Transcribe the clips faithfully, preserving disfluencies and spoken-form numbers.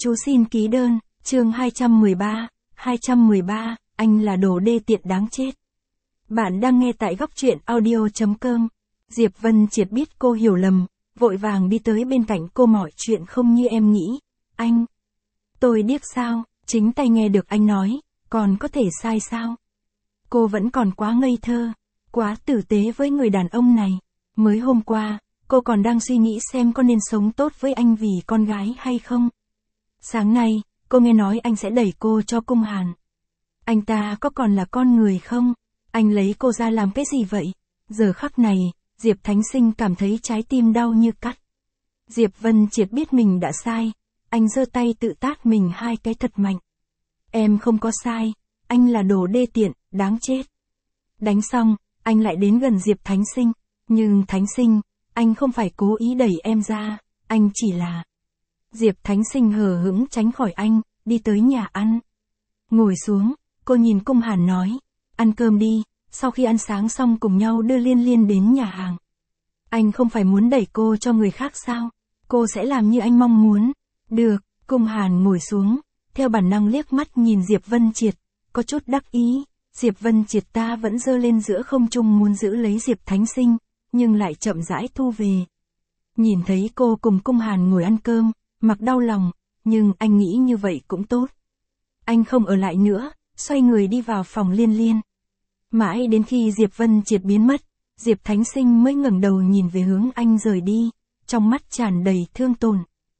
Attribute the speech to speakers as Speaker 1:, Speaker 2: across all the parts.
Speaker 1: Chú xin ký đơn, chương hai trăm mười ba, hai trăm mười ba, anh là đồ đê tiện đáng chết. Bạn đang nghe tại góc truyện audio chấm com. Diệp Vân Triệt biết cô hiểu lầm, vội vàng đi tới bên cạnh cô, mọi chuyện không như em nghĩ. Anh, tôi điếc sao, chính tay nghe được anh nói, còn có thể sai sao? Cô vẫn còn quá ngây thơ, quá tử tế với người đàn ông này. Mới hôm qua, cô còn đang suy nghĩ xem có nên sống tốt với anh vì con gái hay không. Sáng nay, cô nghe nói anh sẽ đẩy cô cho Cung Hàn. Anh ta có còn là con người không? Anh lấy cô ra làm cái gì vậy? Giờ khắc này, Diệp Thánh Sinh cảm thấy trái tim đau như cắt. Diệp Vân Triệt biết mình đã sai, anh giơ tay tự tát mình hai cái thật mạnh. Em không có sai, anh là đồ đê tiện, đáng chết. Đánh xong, anh lại đến gần Diệp Thánh Sinh, nhưng Thánh Sinh, anh không phải cố ý đẩy em ra, anh chỉ là... Diệp Thánh Sinh hờ hững tránh khỏi anh, đi tới nhà ăn. Ngồi xuống, cô nhìn Cung Hàn nói, ăn cơm đi, sau khi ăn sáng xong cùng nhau đưa Liên Liên đến nhà hàng. Anh không phải muốn đẩy cô cho người khác sao? Cô sẽ làm như anh mong muốn. Được, Cung Hàn ngồi xuống, theo bản năng liếc mắt nhìn Diệp Vân Triệt, có chút đắc ý. Diệp Vân Triệt ta vẫn giơ lên giữa không trung muốn giữ lấy Diệp Thánh Sinh, nhưng lại chậm rãi thu về. Nhìn thấy cô cùng Cung Hàn ngồi ăn cơm, mặc đau lòng, nhưng anh nghĩ như vậy cũng tốt. Anh không ở lại nữa, xoay người đi vào phòng Liên Liên. Mãi đến khi Diệp Vân Triệt biến mất, Diệp Thánh Sinh mới ngẩng đầu nhìn về hướng anh rời đi, trong mắt tràn đầy thương tổn.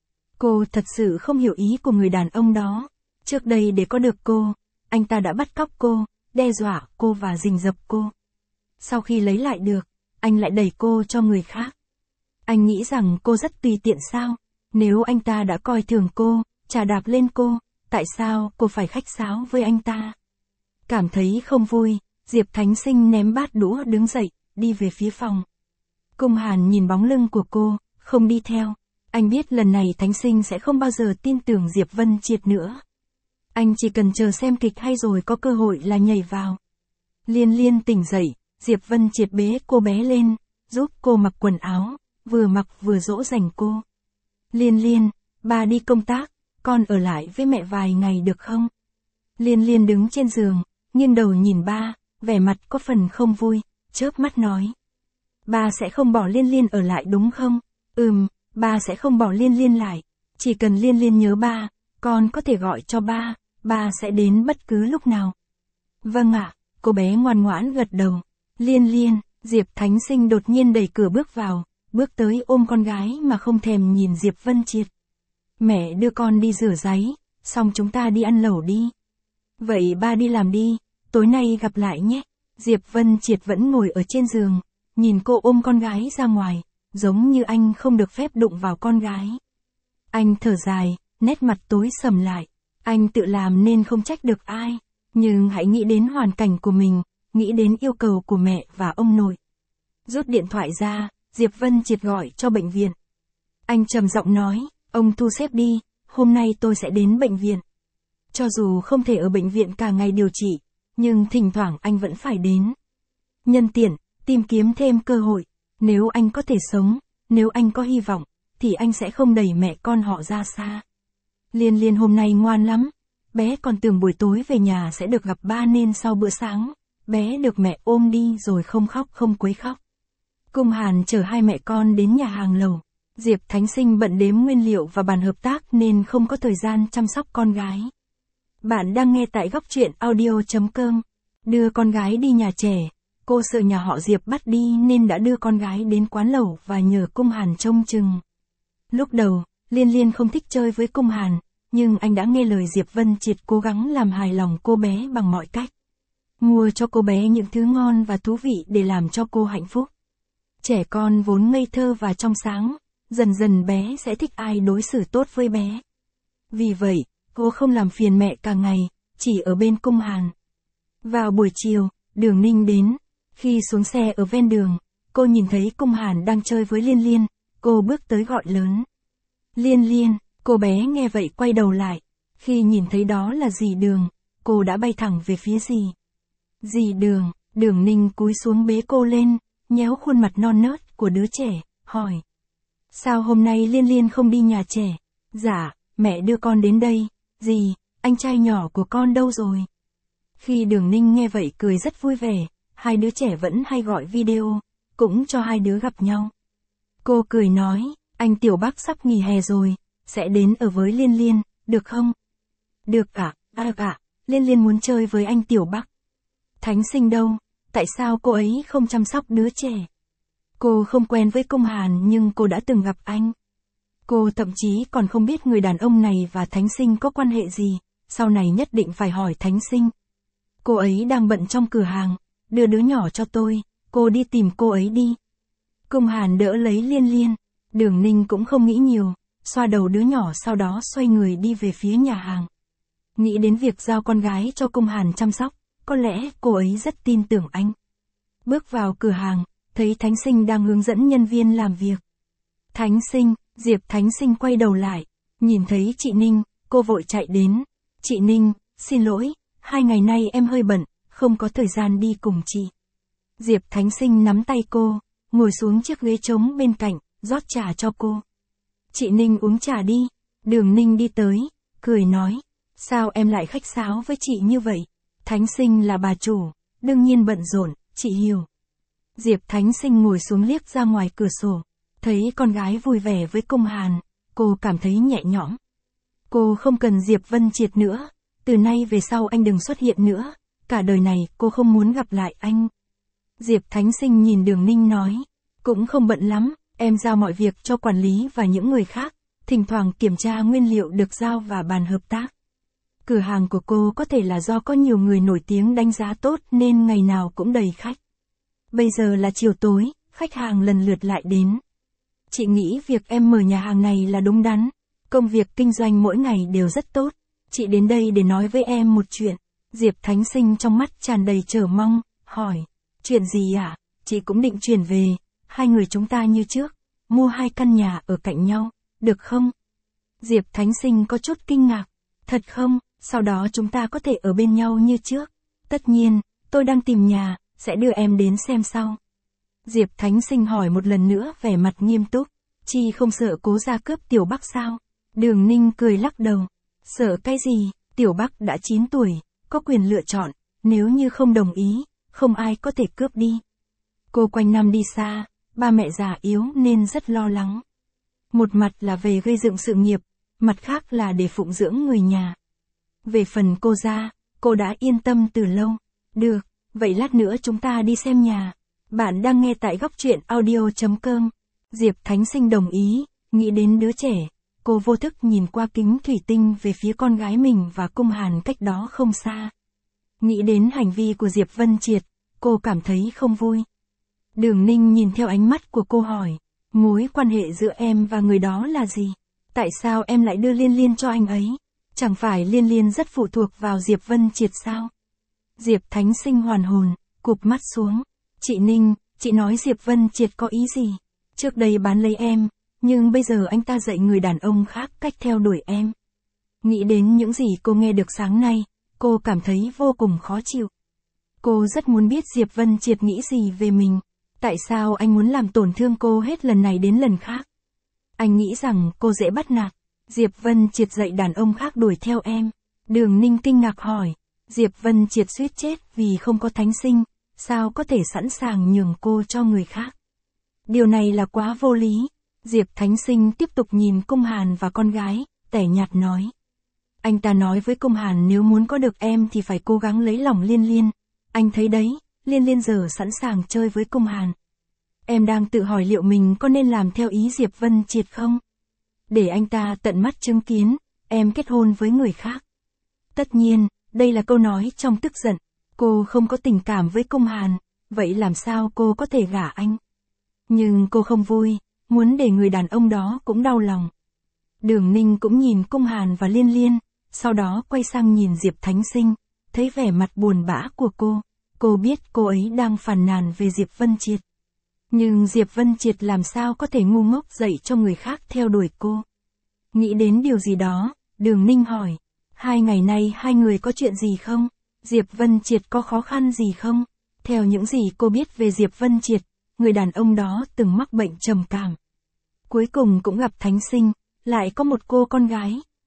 Speaker 1: Cô thật sự không hiểu ý của người đàn ông đó. Trước đây để có được cô, anh ta đã bắt cóc cô, đe dọa cô và rình rập cô. Sau khi lấy lại được, anh lại đẩy cô cho người khác. Anh nghĩ rằng cô rất tùy tiện sao? Nếu anh ta đã coi thường cô, chà đạp lên cô, tại sao cô phải khách sáo với anh ta? Cảm thấy không vui, Diệp Thánh Sinh ném bát đũa đứng dậy, đi về phía phòng. Cung Hàn nhìn bóng lưng của cô, không đi theo. Anh biết lần này Thánh Sinh sẽ không bao giờ tin tưởng Diệp Vân Triệt nữa. Anh chỉ cần chờ xem kịch hay rồi có cơ hội là nhảy vào. Liên Liên tỉnh dậy, Diệp Vân Triệt bế cô bé lên, giúp cô mặc quần áo, vừa mặc vừa dỗ dành cô. Liên Liên, ba đi công tác, con ở lại với mẹ vài ngày được không? Liên Liên đứng trên giường, nghiêng đầu nhìn ba, vẻ mặt có phần không vui, chớp mắt nói. Ba sẽ không bỏ Liên Liên ở lại đúng không? Ừm, ba sẽ không bỏ Liên Liên lại. Chỉ cần Liên Liên nhớ ba, con có thể gọi cho ba, ba sẽ đến bất cứ lúc nào. Vâng ạ, cô bé ngoan ngoãn gật đầu. Liên Liên, Diệp Thánh Sinh đột nhiên đẩy cửa bước vào, bước tới ôm con gái mà không thèm nhìn Diệp Vân Triệt. Mẹ đưa con đi rửa ráy, xong chúng ta đi ăn lẩu đi. Vậy ba đi làm đi, tối nay gặp lại nhé. Diệp Vân Triệt vẫn ngồi ở trên giường, nhìn cô ôm con gái ra ngoài, giống như anh không được phép đụng vào con gái. Anh thở dài, nét mặt tối sầm lại. Anh tự làm nên không trách được ai, nhưng hãy nghĩ đến hoàn cảnh của mình, nghĩ đến yêu cầu của mẹ và ông nội. Rút điện thoại ra, Diệp Vân Triệt gọi cho bệnh viện. Anh trầm giọng nói, ông thu xếp đi, hôm nay tôi sẽ đến bệnh viện. Cho dù không thể ở bệnh viện cả ngày điều trị, nhưng thỉnh thoảng anh vẫn phải đến. Nhân tiện, tìm kiếm thêm cơ hội, nếu anh có thể sống, nếu anh có hy vọng, thì anh sẽ không đẩy mẹ con họ ra xa. Liên Liên hôm nay ngoan lắm, bé còn tưởng buổi tối về nhà sẽ được gặp ba nên sau bữa sáng, bé được mẹ ôm đi rồi không khóc không quấy khóc. Cung Hàn chở hai mẹ con đến nhà hàng lẩu. Diệp Thánh Sinh bận đếm nguyên liệu và bàn hợp tác nên không có thời gian chăm sóc con gái. Bạn đang nghe tại góc truyện audio chấm com. Đưa con gái đi nhà trẻ, cô sợ nhà họ Diệp bắt đi nên đã đưa con gái đến quán lẩu và nhờ Cung Hàn trông chừng. Lúc đầu, Liên Liên không thích chơi với Cung Hàn, nhưng anh đã nghe lời Diệp Vân Triệt cố gắng làm hài lòng cô bé bằng mọi cách. Mua cho cô bé những thứ ngon và thú vị để làm cho cô hạnh phúc. Trẻ con vốn ngây thơ và trong sáng, dần dần bé sẽ thích ai đối xử tốt với bé. Vì vậy, cô không làm phiền mẹ cả ngày, chỉ ở bên Cung Hàn. Vào buổi chiều, Đường Ninh đến. Khi xuống xe ở ven đường, cô nhìn thấy Cung Hàn đang chơi với Liên Liên, cô bước tới gọi lớn. Liên Liên, cô bé nghe vậy quay đầu lại. Khi nhìn thấy đó là dì Đường, cô đã bay thẳng về phía dì. Dì Đường, Đường Ninh cúi xuống bế cô lên, nhéo khuôn mặt non nớt của đứa trẻ, hỏi. Sao hôm nay Liên Liên không đi nhà trẻ? Dạ, mẹ đưa con đến đây, dì, anh trai nhỏ của con đâu rồi? Khi Đường Ninh nghe vậy cười rất vui vẻ, hai đứa trẻ vẫn hay gọi video, cũng cho hai đứa gặp nhau. Cô cười nói, anh Tiểu Bắc sắp nghỉ hè rồi, sẽ đến ở với Liên Liên, được không? Được ạ, à, được ạ, Liên Liên muốn chơi với anh Tiểu Bắc. Thánh Sinh đâu, tại sao cô ấy không chăm sóc đứa trẻ? Cô không quen với Cung Hàn nhưng cô đã từng gặp anh. Cô thậm chí còn không biết người đàn ông này và Thánh Sinh có quan hệ gì, sau này nhất định phải hỏi Thánh Sinh. Cô ấy đang bận trong cửa hàng, đưa đứa nhỏ cho tôi, cô đi tìm cô ấy đi. Cung Hàn đỡ lấy Liên Liên, Đường Ninh cũng không nghĩ nhiều, xoa đầu đứa nhỏ sau đó xoay người đi về phía nhà hàng. Nghĩ đến việc giao con gái cho Cung Hàn chăm sóc, có lẽ cô ấy rất tin tưởng anh. Bước vào cửa hàng, thấy Thánh Sinh đang hướng dẫn nhân viên làm việc. Thánh Sinh, Diệp Thánh Sinh quay đầu lại, nhìn thấy chị Ninh, cô vội chạy đến. Chị Ninh, xin lỗi, hai ngày nay em hơi bận, không có thời gian đi cùng chị. Diệp Thánh Sinh nắm tay cô, ngồi xuống chiếc ghế trống bên cạnh, rót trà cho cô. Chị Ninh uống trà đi. Đường Ninh đi tới, cười nói, sao em lại khách sáo với chị như vậy? Thánh Sinh là bà chủ, đương nhiên bận rộn, chị hiểu. Diệp Thánh Sinh ngồi xuống liếc ra ngoài cửa sổ, thấy con gái vui vẻ với Cung Hàn, cô cảm thấy nhẹ nhõm. Cô không cần Diệp Vân Triệt nữa, từ nay về sau anh đừng xuất hiện nữa, cả đời này cô không muốn gặp lại anh. Diệp Thánh Sinh nhìn Đường Ninh nói, cũng không bận lắm, em giao mọi việc cho quản lý và những người khác, thỉnh thoảng kiểm tra nguyên liệu được giao và bàn hợp tác. Cửa hàng của cô có thể là do có nhiều người nổi tiếng đánh giá tốt nên ngày nào cũng đầy khách. Bây giờ là chiều tối, khách hàng lần lượt lại đến. Chị nghĩ việc em mở nhà hàng này là đúng đắn, công việc kinh doanh mỗi ngày đều rất tốt. Chị đến đây để nói với em một chuyện. Diệp Thánh Sinh trong mắt tràn đầy chờ mong, hỏi, chuyện gì ạ? À? Chị cũng định chuyển về, hai người chúng ta như trước, mua hai căn nhà ở cạnh nhau, được không? Diệp Thánh Sinh có chút kinh ngạc, thật không, sau đó chúng ta có thể ở bên nhau như trước. Tất nhiên, tôi đang tìm nhà, sẽ đưa em đến xem sau. Diệp Thánh Sinh hỏi một lần nữa vẻ mặt nghiêm túc, chị không sợ Cố gia cướp Tiểu Bắc sao? Đường Ninh cười lắc đầu, sợ cái gì, Tiểu Bắc đã chín tuổi, có quyền lựa chọn, nếu như không đồng ý, không ai có thể cướp đi. Cô quanh năm đi xa, ba mẹ già yếu nên rất lo lắng. Một mặt là về gây dựng sự nghiệp, mặt khác là để phụng dưỡng người nhà. Về phần cô gia, cô đã yên tâm từ lâu. Được, vậy lát nữa chúng ta đi xem nhà. Bạn đang nghe tại góc truyện audio chấm com. Diệp Thánh Sinh đồng ý, nghĩ đến đứa trẻ. Cô vô thức nhìn qua kính thủy tinh về phía con gái mình và Cung Hàn cách đó không xa. Nghĩ đến hành vi của Diệp Vân Triệt, cô cảm thấy không vui. Đường Ninh nhìn theo ánh mắt của cô hỏi, mối quan hệ giữa em và người đó là gì? Tại sao em lại đưa Liên Liên cho anh ấy? Chẳng phải Liên Liên rất phụ thuộc vào Diệp Vân Triệt sao? Diệp Thánh Sinh hoàn hồn, cụp mắt xuống. Chị Ninh, chị nói Diệp Vân Triệt có ý gì? Trước đây bán lấy em, nhưng bây giờ anh ta dạy người đàn ông khác cách theo đuổi em. Nghĩ đến những gì cô nghe được sáng nay, cô cảm thấy vô cùng khó chịu. Cô rất muốn biết Diệp Vân Triệt nghĩ gì về mình. Tại sao anh muốn làm tổn thương cô hết lần này đến lần khác? Anh nghĩ rằng cô dễ bắt nạt. Diệp Vân Triệt dạy đàn ông khác đuổi theo em. Đường Ninh kinh ngạc hỏi. Diệp Vân Triệt suýt chết vì không có Thánh Sinh, sao có thể sẵn sàng nhường cô cho người khác? Điều này là quá vô lý. Diệp Thánh Sinh tiếp tục nhìn Cung Hàn và con gái, tẻ nhạt nói. Anh ta nói với Cung Hàn nếu muốn có được em thì phải cố gắng lấy lòng Liên Liên. Anh thấy đấy, Liên Liên giờ sẵn sàng chơi với Cung Hàn. Em đang tự hỏi liệu mình có nên làm theo ý Diệp Vân Triệt không? Để anh ta tận mắt chứng kiến, em kết hôn với người khác. Tất nhiên, đây là câu nói trong tức giận. Cô không có tình cảm với Cung Hàn, vậy làm sao cô có thể gả anh? Nhưng cô không vui, muốn để người đàn ông đó cũng đau lòng. Đường Ninh cũng nhìn Cung Hàn và Liên Liên, sau đó quay sang nhìn Diệp Thánh Sinh, thấy vẻ mặt buồn bã của cô. Cô biết cô ấy đang phàn nàn về Diệp Vân Triệt. Nhưng Diệp Vân Triệt làm sao có thể ngu ngốc dạy cho người khác theo đuổi cô? Nghĩ đến điều gì đó, Đường Ninh hỏi. Hai ngày nay hai người có chuyện gì không? Diệp Vân Triệt có khó khăn gì không? Theo những gì cô biết về Diệp Vân Triệt, người đàn ông đó từng mắc bệnh trầm cảm. Cuối cùng cũng gặp Thánh Sinh, lại có một cô con gái,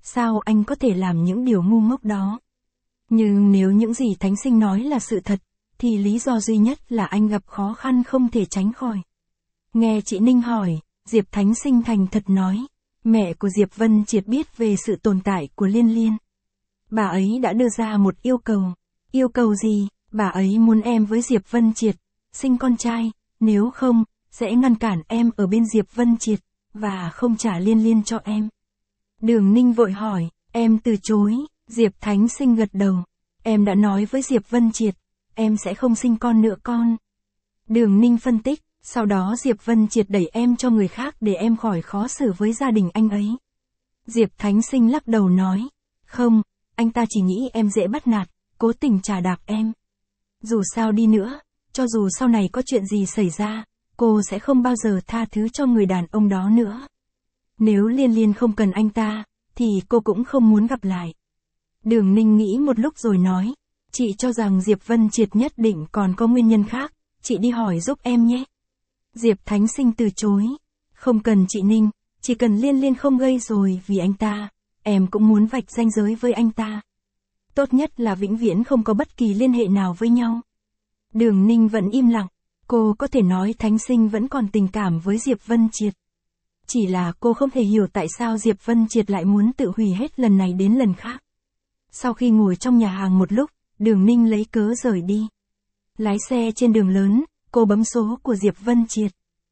Speaker 1: sao anh có thể làm những điều ngu ngốc đó? Nhưng nếu những gì Thánh Sinh nói là sự thật, thì lý do duy nhất là anh gặp khó khăn không thể tránh khỏi. Nghe chị Ninh hỏi, Diệp Thánh Sinh thành thật nói, mẹ của Diệp Vân Triệt biết về sự tồn tại của Liên Liên. Bà ấy đã đưa ra một yêu cầu. Yêu cầu gì? Bà ấy muốn em với Diệp Vân Triệt sinh con trai, nếu không, sẽ ngăn cản em ở bên Diệp Vân Triệt, và không trả Liên Liên cho em. Đường Ninh vội hỏi, em từ chối, Diệp Thánh Sinh gật đầu. Em đã nói với Diệp Vân Triệt, em sẽ không sinh con nữa con. Đường Ninh phân tích, sau đó Diệp Vân Triệt đẩy em cho người khác để em khỏi khó xử với gia đình anh ấy. Diệp Thánh Sinh lắc đầu nói, không, anh ta chỉ nghĩ em dễ bắt nạt, cố tình trà đạp em. Dù sao đi nữa, cho dù sau này có chuyện gì xảy ra, cô sẽ không bao giờ tha thứ cho người đàn ông đó nữa. Nếu Liên Liên không cần anh ta, thì cô cũng không muốn gặp lại. Đường Ninh nghĩ một lúc rồi nói, chị cho rằng Diệp Vân Triệt nhất định còn có nguyên nhân khác, chị đi hỏi giúp em nhé. Diệp Thánh Sinh từ chối, không cần chị Ninh, chỉ cần Liên Liên không gây rồi vì anh ta, em cũng muốn vạch ranh giới với anh ta. Tốt nhất là vĩnh viễn không có bất kỳ liên hệ nào với nhau. Đường Ninh vẫn im lặng, cô có thể nói Thánh Sinh vẫn còn tình cảm với Diệp Vân Triệt. Chỉ là cô không thể hiểu tại sao Diệp Vân Triệt lại muốn tự hủy hết lần này đến lần khác. Sau khi ngồi trong nhà hàng một lúc, Đường Ninh lấy cớ rời đi. Lái xe trên đường lớn, cô bấm số của Diệp Vân Triệt.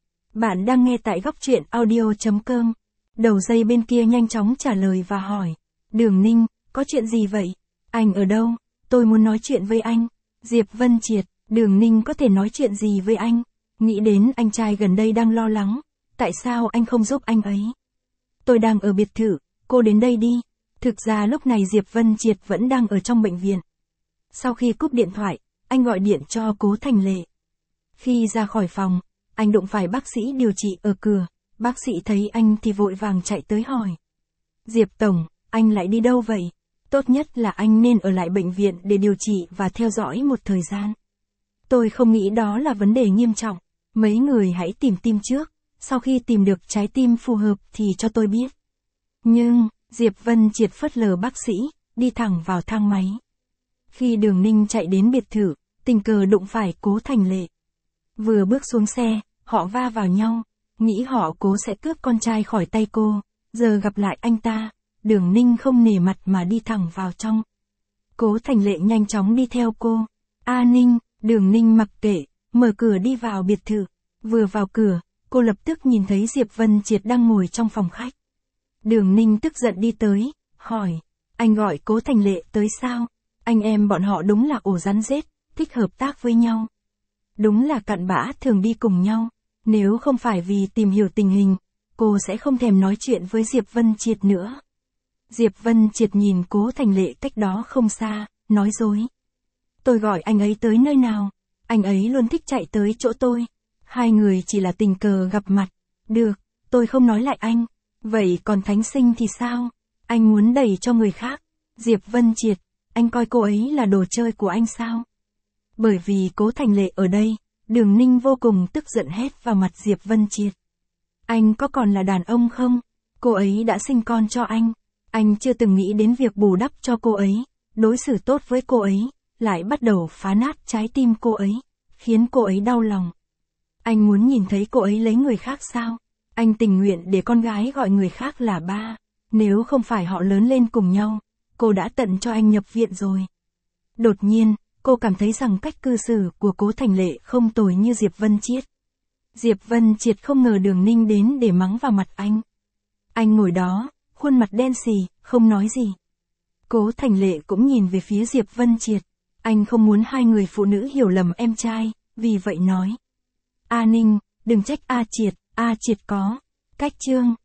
Speaker 1: Bạn đang nghe tại góc truyện audio chấm com. Đầu dây bên kia nhanh chóng trả lời và hỏi. Đường Ninh, có chuyện gì vậy? Anh ở đâu? Tôi muốn nói chuyện với anh. Diệp Vân Triệt, Đường Ninh có thể nói chuyện gì với anh? Nghĩ đến anh trai gần đây đang lo lắng. Tại sao anh không giúp anh ấy? Tôi đang ở biệt thự, cô đến đây đi. Thực ra lúc này Diệp Vân Triệt vẫn đang ở trong bệnh viện. Sau khi cúp điện thoại, anh gọi điện cho Cố Thành Lệ. Khi ra khỏi phòng, anh đụng phải bác sĩ điều trị ở cửa. Bác sĩ thấy anh thì vội vàng chạy tới hỏi. Diệp Tổng, anh lại đi đâu vậy? Tốt nhất là anh nên ở lại bệnh viện để điều trị và theo dõi một thời gian. Tôi không nghĩ đó là vấn đề nghiêm trọng. Mấy người hãy tìm tim trước. Sau khi tìm được trái tim phù hợp thì cho tôi biết. Nhưng, Diệp Vân Triệt phớt lờ bác sĩ, đi thẳng vào thang máy. Khi Đường Ninh chạy đến biệt thự, tình cờ đụng phải Cố Thành Lệ. Vừa bước xuống xe, họ va vào nhau, nghĩ họ cố sẽ cướp con trai khỏi tay cô. Giờ gặp lại anh ta, Đường Ninh không nể mặt mà đi thẳng vào trong. Cố Thành Lệ nhanh chóng đi theo cô. A Ninh, Đường Ninh mặc kệ, mở cửa đi vào biệt thự. Vừa vào cửa, cô lập tức nhìn thấy Diệp Vân Triệt đang ngồi trong phòng khách. Đường Ninh tức giận đi tới, hỏi, anh gọi Cố Thành Lệ tới sao? Anh em bọn họ đúng là ổ rắn rết, thích hợp tác với nhau. Đúng là cặn bã thường đi cùng nhau. Nếu không phải vì tìm hiểu tình hình, cô sẽ không thèm nói chuyện với Diệp Vân Triệt nữa. Diệp Vân Triệt nhìn Cố Thành Lệ cách đó không xa, nói dối. Tôi gọi anh ấy tới nơi nào? Anh ấy luôn thích chạy tới chỗ tôi. Hai người chỉ là tình cờ gặp mặt. Được, tôi không nói lại anh. Vậy còn Thánh Sinh thì sao? Anh muốn đẩy cho người khác. Diệp Vân Triệt, anh coi cô ấy là đồ chơi của anh sao? Bởi vì Cố Thành Lệ ở đây, Đường Ninh vô cùng tức giận hét vào mặt Diệp Vân Triệt. Anh có còn là đàn ông không? Cô ấy đã sinh con cho anh. Anh chưa từng nghĩ đến việc bù đắp cho cô ấy, đối xử tốt với cô ấy, lại bắt đầu phá nát trái tim cô ấy, khiến cô ấy đau lòng. Anh muốn nhìn thấy cô ấy lấy người khác sao? Anh tình nguyện để con gái gọi người khác là ba. Nếu không phải họ lớn lên cùng nhau, cô đã tận cho anh nhập viện rồi. Đột nhiên, cô cảm thấy rằng cách cư xử của Cố Thành Lệ không tồi như Diệp Vân Triệt. Diệp Vân Triệt không ngờ Đường Ninh đến để mắng vào mặt anh. Anh ngồi đó, khuôn mặt đen xì, không nói gì. Cố Thành Lệ cũng nhìn về phía Diệp Vân Triệt. Anh không muốn hai người phụ nữ hiểu lầm em trai, vì vậy nói. A Ninh, đừng trách A Triệt, A Triệt có cách chương.